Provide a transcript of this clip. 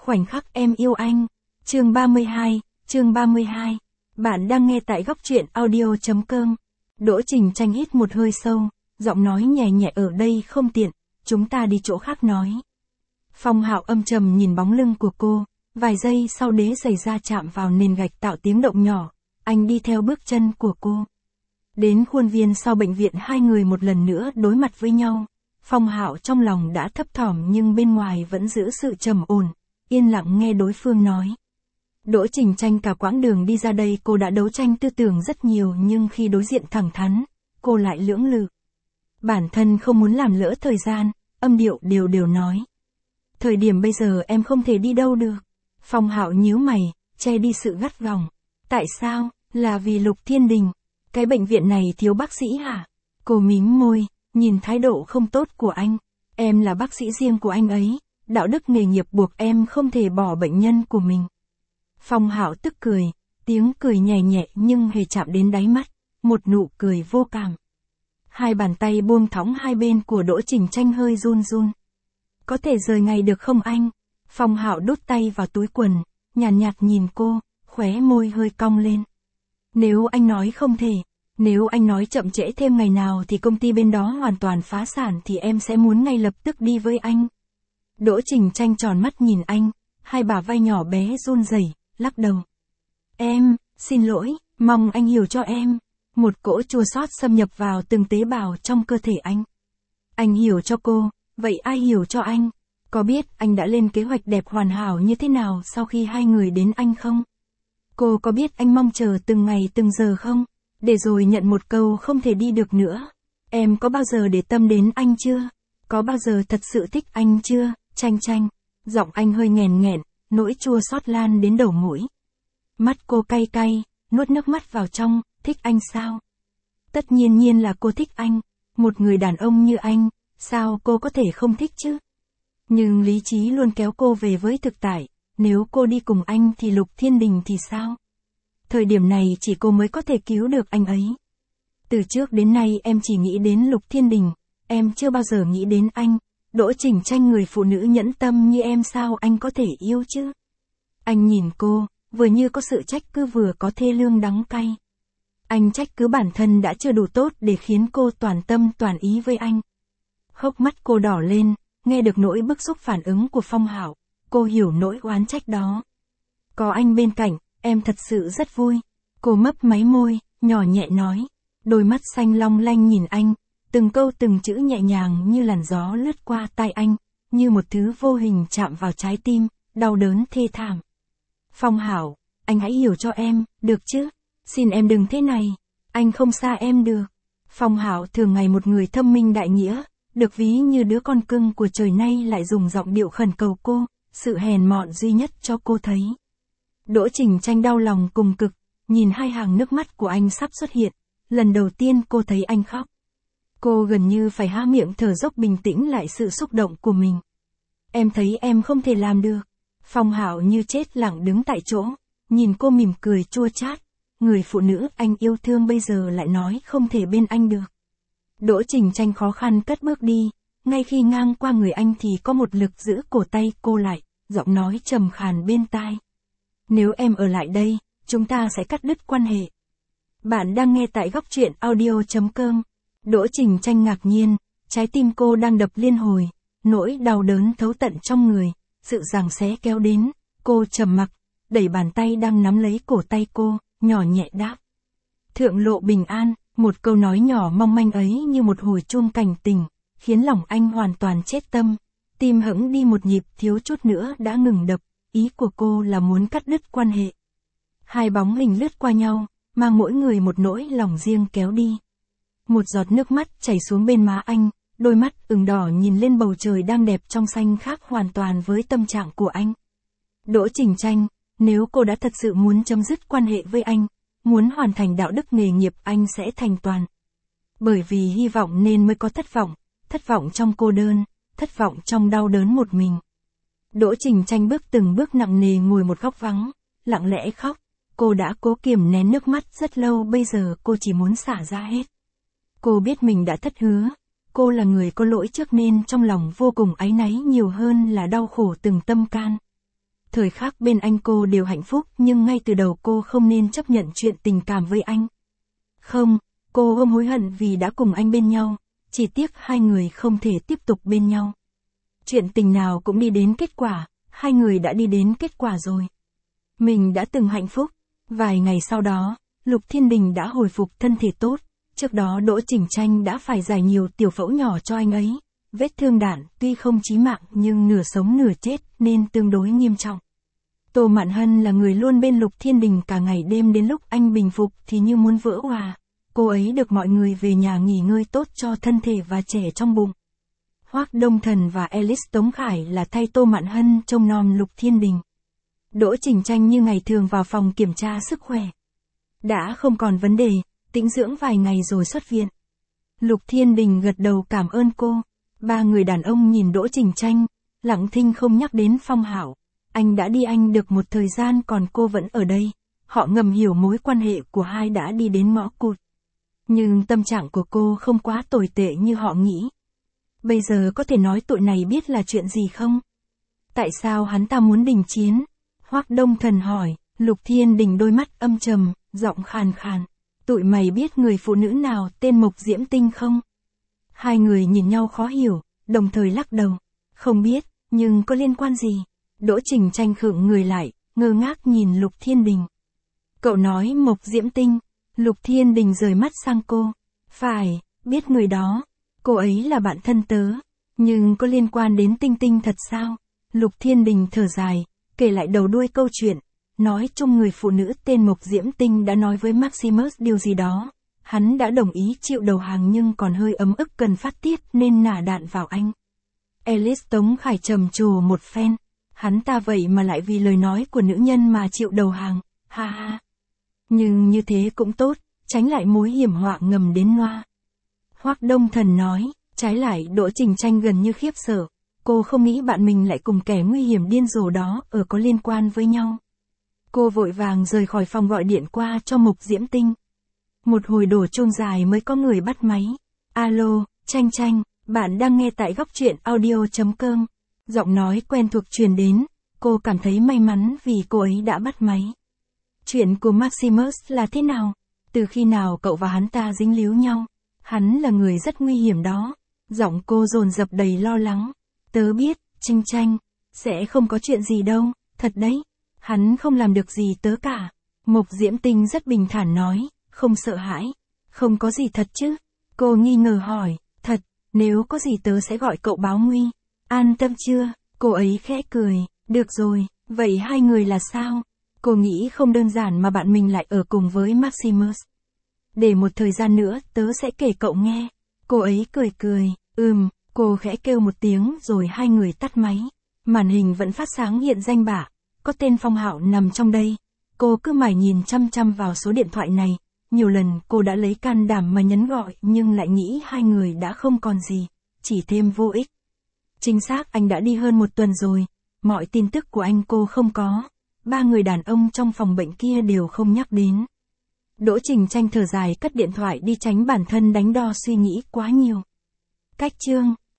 Khoảnh khắc em yêu anh. Chương 32. Bạn đang nghe tại góc truyện audio.com. Đỗ Trình Tranh hít một hơi sâu, giọng nói nhẹ nhẹ, ở đây không tiện, chúng ta đi chỗ khác nói. Phong Hạo âm trầm nhìn bóng lưng của cô, vài giây sau đế giày da chạm vào nền gạch tạo tiếng động nhỏ, anh đi theo bước chân của cô. Đến khuôn viên sau bệnh viện, hai người một lần nữa đối mặt với nhau. Phong Hạo trong lòng đã thấp thỏm nhưng bên ngoài vẫn giữ sự trầm ổn, yên lặng nghe đối phương nói. Đỗ Trình Tranh cả quãng đường đi ra đây cô đã đấu tranh tư tưởng rất nhiều, nhưng khi đối diện thẳng thắn, cô lại lưỡng lự. Bản thân không muốn làm lỡ thời gian, âm điệu đều nói. Thời điểm bây giờ em không thể đi đâu được. Phong Hạo nhíu mày, che đi sự gắt gỏng. Tại sao? Là vì Lục Thiên Đình. Cái bệnh viện này thiếu bác sĩ hả? Cô mím môi, nhìn thái độ không tốt của anh. Em là bác sĩ riêng của anh ấy, đạo đức nghề nghiệp buộc em không thể bỏ bệnh nhân của mình. Phong Hạo tức cười, tiếng cười nhẹ nhẹ nhưng hề chạm đến đáy mắt, một nụ cười vô cảm. Hai bàn tay buông thõng hai bên của Đỗ Trình Tranh hơi run run. Có thể rời ngày được không anh? Phong Hạo đút tay vào túi quần, nhàn nhạt nhìn cô, khóe môi hơi cong lên. Nếu anh nói không thể, nếu anh nói chậm trễ thêm ngày nào thì công ty bên đó hoàn toàn phá sản thì em sẽ muốn ngay lập tức đi với anh. Đỗ Trình Tranh tròn mắt nhìn anh, hai bả vai nhỏ bé run rẩy, lắc đầu. Em, xin lỗi, mong anh hiểu cho em. Một cỗ chua xót xâm nhập vào từng tế bào trong cơ thể anh. Anh hiểu cho cô, vậy ai hiểu cho anh? Có biết anh đã lên kế hoạch đẹp hoàn hảo như thế nào sau khi hai người đến anh không? Cô có biết anh mong chờ từng ngày từng giờ không? Để rồi nhận một câu không thể đi được nữa. Em có bao giờ để tâm đến anh chưa? Có bao giờ thật sự thích anh chưa? Tranh, giọng anh hơi nghèn nghẹn, nỗi chua xót lan đến đầu mũi. Mắt cô cay cay, nuốt nước mắt vào trong, thích anh sao? Tất nhiên là cô thích anh, một người đàn ông như anh, sao cô có thể không thích chứ? Nhưng lý trí luôn kéo cô về với thực tại, nếu cô đi cùng anh thì Lục Thiên Đình thì sao? Thời điểm này chỉ cô mới có thể cứu được anh ấy. Từ trước đến nay em chỉ nghĩ đến Lục Thiên Đình, em chưa bao giờ nghĩ đến anh. Đỗ Trình Tranh, người phụ nữ nhẫn tâm như em sao anh có thể yêu chứ? Anh nhìn cô, vừa như có sự trách cứ vừa có thê lương đắng cay. Anh trách cứ bản thân đã chưa đủ tốt để khiến cô toàn tâm toàn ý với anh. Hốc mắt cô đỏ lên, nghe được nỗi bức xúc phản ứng của Phong Hạo, cô hiểu nỗi oán trách đó. Có anh bên cạnh, em thật sự rất vui. Cô mấp máy môi, nhỏ nhẹ nói. Đôi mắt xanh long lanh nhìn anh, từng câu từng chữ nhẹ nhàng như làn gió lướt qua tai anh, như một thứ vô hình chạm vào trái tim, đau đớn thê thảm. Phong Hạo, anh hãy hiểu cho em, được chứ? Xin em đừng thế này, anh không xa em được. Phong Hạo thường ngày một người thâm minh đại nghĩa, được ví như đứa con cưng của trời, nay lại dùng giọng điệu khẩn cầu cô, sự hèn mọn duy nhất cho cô thấy. Đỗ Trình Tranh đau lòng cùng cực, nhìn hai hàng nước mắt của anh sắp xuất hiện, lần đầu tiên cô thấy anh khóc. Cô gần như phải há miệng thở dốc bình tĩnh lại sự xúc động của mình. Em thấy em không thể làm được. Phong Hạo như chết lặng đứng tại chỗ, nhìn cô mỉm cười chua chát. Người phụ nữ anh yêu thương bây giờ lại nói không thể bên anh được. Đỗ Trình Tranh khó khăn cất bước đi, ngay khi ngang qua người anh thì có một lực giữ cổ tay cô lại, giọng nói trầm khàn bên tai. Nếu em ở lại đây, chúng ta sẽ cắt đứt quan hệ. Bạn đang nghe tại góc truyện audio.com. Đỗ Trình Tranh ngạc nhiên, trái tim cô đang đập liên hồi, nỗi đau đớn thấu tận trong người, sự giằng xé kéo đến, cô trầm mặc, đẩy bàn tay đang nắm lấy cổ tay cô, nhỏ nhẹ đáp. Thượng lộ bình an, một câu nói nhỏ mong manh ấy như một hồi chuông cảnh tỉnh, khiến lòng anh hoàn toàn chết tâm, tim hững đi một nhịp, thiếu chút nữa đã ngừng đập, ý của cô là muốn cắt đứt quan hệ. Hai bóng hình lướt qua nhau, mang mỗi người một nỗi lòng riêng kéo đi. Một giọt nước mắt chảy xuống bên má anh, đôi mắt ửng đỏ nhìn lên bầu trời đang đẹp trong xanh khác hoàn toàn với tâm trạng của anh. Đỗ Trình Tranh, nếu cô đã thật sự muốn chấm dứt quan hệ với anh, muốn hoàn thành đạo đức nghề nghiệp, anh sẽ thành toàn. Bởi vì hy vọng nên mới có thất vọng trong cô đơn, thất vọng trong đau đớn một mình. Đỗ Trình Tranh bước từng bước nặng nề ngồi một góc vắng, lặng lẽ khóc. Cô đã cố kiềm nén nước mắt rất lâu, bây giờ cô chỉ muốn xả ra hết. Cô biết mình đã thất hứa, cô là người có lỗi trước nên trong lòng vô cùng áy náy nhiều hơn là đau khổ từng tâm can. thời khắc bên anh cô đều hạnh phúc nhưng ngay từ đầu cô không nên chấp nhận chuyện tình cảm với anh. Không, cô không hối hận vì đã cùng anh bên nhau, chỉ tiếc hai người không thể tiếp tục bên nhau. Chuyện tình nào cũng đi đến kết quả, hai người đã đi đến kết quả rồi. Mình đã từng hạnh phúc. Vài ngày sau đó, Lục Thiên Đình đã hồi phục thân thể tốt, trước đó Đỗ Chỉnh Tranh đã phải giải nhiều tiểu phẫu nhỏ cho anh ấy. Vết thương đạn tuy không chí mạng nhưng nửa sống nửa chết nên tương đối nghiêm trọng. Tô Mạn Hân là người luôn bên Lục Thiên Đình cả ngày đêm, đến lúc anh bình phục thì như muốn vỡ òa. Cô ấy được mọi người về nhà nghỉ ngơi tốt cho thân thể và trẻ trong bụng. Hoác Đông Thần và Alice Tống Khải là thay Tô Mạn Hân trông nom Lục Thiên Đình. Đỗ Chỉnh Tranh như ngày thường vào phòng kiểm tra sức khỏe. Đã không còn vấn đề, tĩnh dưỡng vài ngày rồi xuất viện. Lục Thiên Đình gật đầu cảm ơn cô. Ba người đàn ông nhìn Đỗ Chỉnh Tranh, lặng thinh không nhắc đến Phong Hạo. Anh đã đi Anh được một thời gian còn cô vẫn ở đây. Họ ngầm hiểu mối quan hệ của hai đã đi đến ngõ cụt. Nhưng tâm trạng của cô không quá tồi tệ như họ nghĩ. Bây giờ có thể nói tụi này biết là chuyện gì không? Tại sao hắn ta muốn đình chiến? Hoác Đông Thần hỏi. Lục Thiên Đình đôi mắt âm trầm, giọng khàn khàn. Tụi mày biết người phụ nữ nào tên Mộc Diễm Tinh không? Hai người nhìn nhau khó hiểu, đồng thời lắc đầu. Không biết, nhưng có liên quan gì? Đỗ Chỉnh Tranh khựng người lại, ngơ ngác nhìn Lục Thiên Đình. Cậu nói Mộc Diễm Tinh. Lục Thiên Đình rời mắt sang cô. Phải, biết người đó. Cô ấy là bạn thân tớ. Nhưng có liên quan đến Tinh Tinh thật sao? Lục Thiên Đình thở dài, kể lại đầu đuôi câu chuyện. Nói chung người phụ nữ tên Mộc Diễm Tinh đã nói với Maximus điều gì đó. Hắn đã đồng ý chịu đầu hàng nhưng còn hơi ấm ức cần phát tiết nên nả đạn vào anh. Alice Tống Khải trầm trồ một phen. Hắn ta vậy mà lại vì lời nói của nữ nhân mà chịu đầu hàng, ha ha. Nhưng như thế cũng tốt, tránh lại mối hiểm họa ngầm đến Noa. Hoác Đông Thần nói, trái lại Đỗ Chỉnh Tranh gần như khiếp sợ. Cô không nghĩ bạn mình lại cùng kẻ nguy hiểm điên rồ đó có liên quan với nhau. Cô vội vàng rời khỏi phòng gọi điện qua cho Mộc Diễm Tinh. Một hồi đổ chuông dài mới có người bắt máy. Alo, Tranh Tranh, bạn đang nghe tại Góc Truyện Audio.com. Giọng nói quen thuộc truyền đến, cô cảm thấy may mắn vì cô ấy đã bắt máy. Chuyện của Maximus là thế nào? Từ khi nào cậu và hắn ta dính líu nhau? Hắn là người rất nguy hiểm đó. Giọng cô dồn dập đầy lo lắng. Tớ biết, Tranh Tranh, sẽ không có chuyện gì đâu, thật đấy. Hắn không làm được gì tớ cả. Mộc Diễm Tinh rất bình thản nói, không sợ hãi. Không có gì thật chứ? Cô nghi ngờ hỏi, thật, nếu có gì tớ sẽ gọi cậu báo nguy. An tâm chưa? Cô ấy khẽ cười, được rồi, vậy hai người là sao? Cô nghĩ không đơn giản mà bạn mình lại ở cùng với Maximus. Để một thời gian nữa tớ sẽ kể cậu nghe. Cô ấy cười cười, cô khẽ kêu một tiếng rồi hai người tắt máy. Màn hình vẫn phát sáng hiện danh bạ, có tên Phong Hạo nằm trong đây. Cô cứ mải nhìn chăm chăm vào số điện thoại này. Nhiều lần cô đã lấy can đảm mà nhấn gọi nhưng lại nghĩ hai người đã không còn gì, chỉ thêm vô ích. Chính xác anh đã đi hơn một tuần rồi, mọi tin tức của anh cô không có. Ba người đàn ông trong phòng bệnh kia đều không nhắc đến. Đỗ Chỉnh Tranh thở dài cất điện thoại đi tránh bản thân đánh đo suy nghĩ quá nhiều. Cách chương